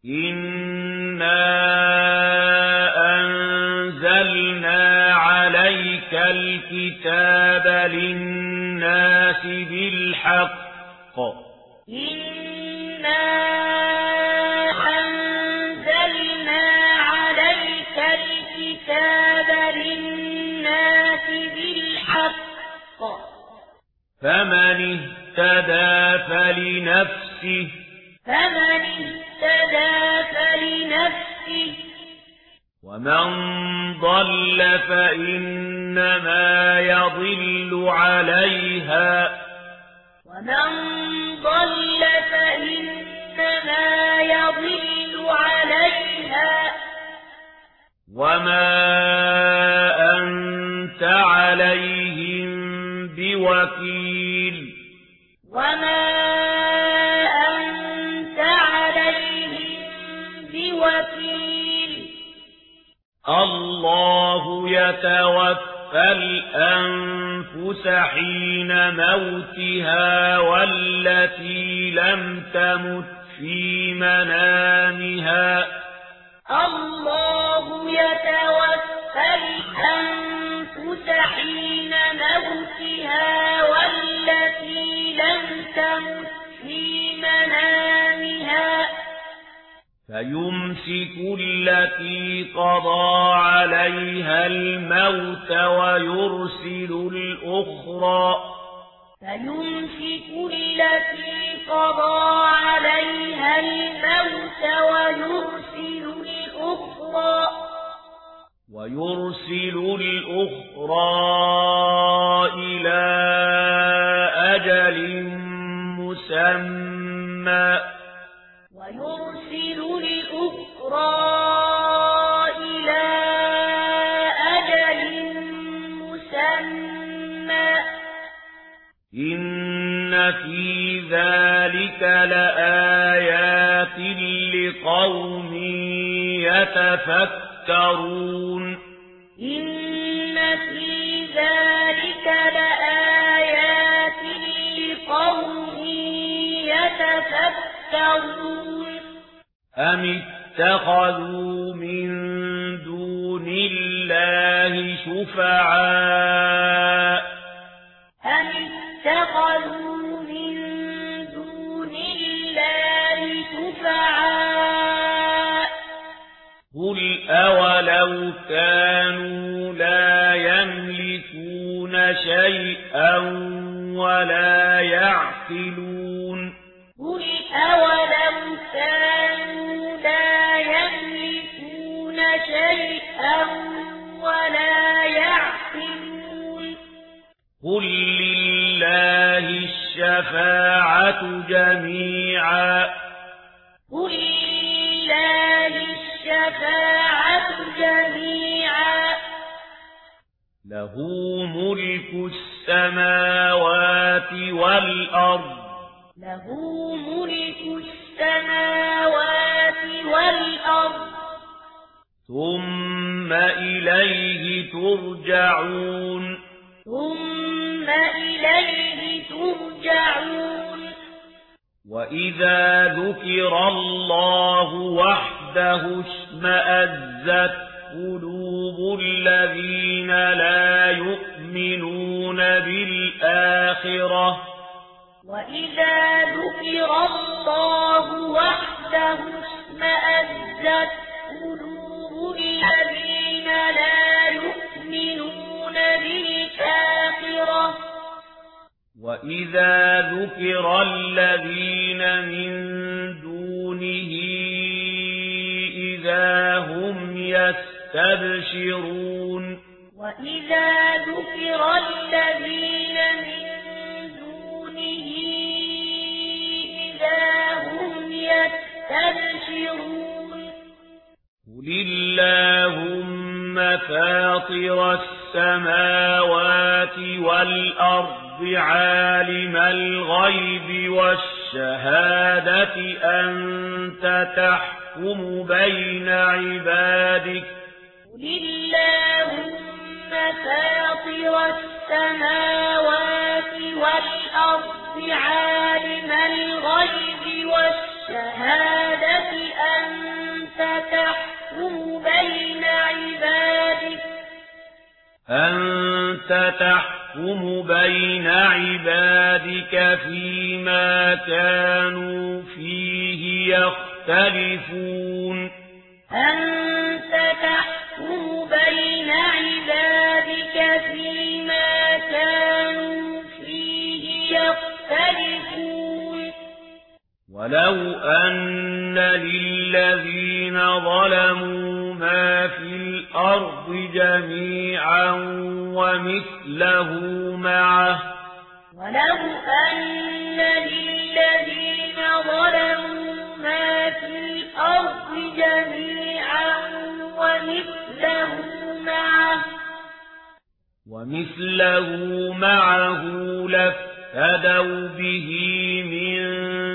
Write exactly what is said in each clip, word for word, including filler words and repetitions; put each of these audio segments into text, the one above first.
إنا أنزلنا عليك الكتاب للناس بالحق إنا أنزلنا عليك الكتاب للناس بالحق فمن اهتدى فلنفسه فمن اهتدى فلنفسه ومن ضل فإنما يضل عليها ومن ضل فإنما يضل عليها وما أنت عليهم بوكيل وما أنت عليهم بوكيل الله يتوفى الأنفس حين موتها والتي لم تمت في منامها الله يتوفى الأنفس حين موتها والتي لم تمت في منامها فيمسك التي قضى عليها الموت ويرسل الأخرى فيمسك التي قضى عليها الموت ويرسل الأخرى ويرسل الأخرى إلى أجل مسمى ويرسل الأخرى إلى أجل مسمى إن في ذلك لآيات لقوم يتفكرون إن في ذلك لآيات لقوم يتفكرون أم اتخذوا من دون الله شفعاء أم اتخذوا من دون الله شفعاء قل أولو كانوا لا يملكون شيئا ولا يعقلون قل أولم كانوا لا يملكون شيئا ولا يعقلون قل لله الشفاعة جميعا قل لله الشفاعة جميعا له ملك السماوات والأرض له ملك السماوات والأرض ثم إليه ترجعون ثم إليه ترجعون وإذا ذكر الله وحده اشمأزت قلوب الذين لا يؤمنون بالآخرة وإذا ذكر الله وحده اشمأزت قلوب الذين لا يؤمنون بالآخرة وإذا ذكر الذين من دونه إذا هم يستبشرون وإذا ذكر الذين من دونه إذا هم يستبشرون قل اللهم فاطر السماوات والأرض عالم الغيب والشهادة أنت تحكم بين عبادك قل اللهم فاطر السماوات والأرض عالم الغيب والشهادة أنت أنت تحكم بين عبادك فيما كانوا فيه يختلفون أنت تحكم بين عبادك فيما كانوا فيه يختلفون ولو أن للذين ظلموا ما في الأرض جميعا ومثله معه ولو أن للذين ظلموا ما في الأرض جميعا ومثله معه ومثله معه لافتدوا به من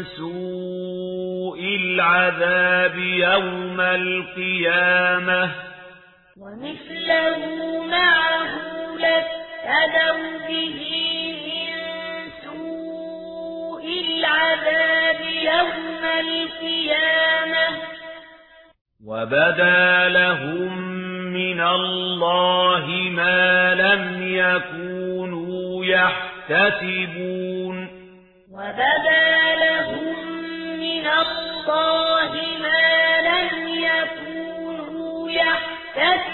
سوء العذاب يوم القيامة ومثله معه لافتدوا به من سوء العذاب يوم القيامة وبدا لهم من الله ما لم يكونوا يحتسبون وبدا لهم من الله ما لم يكونوا يحتسبون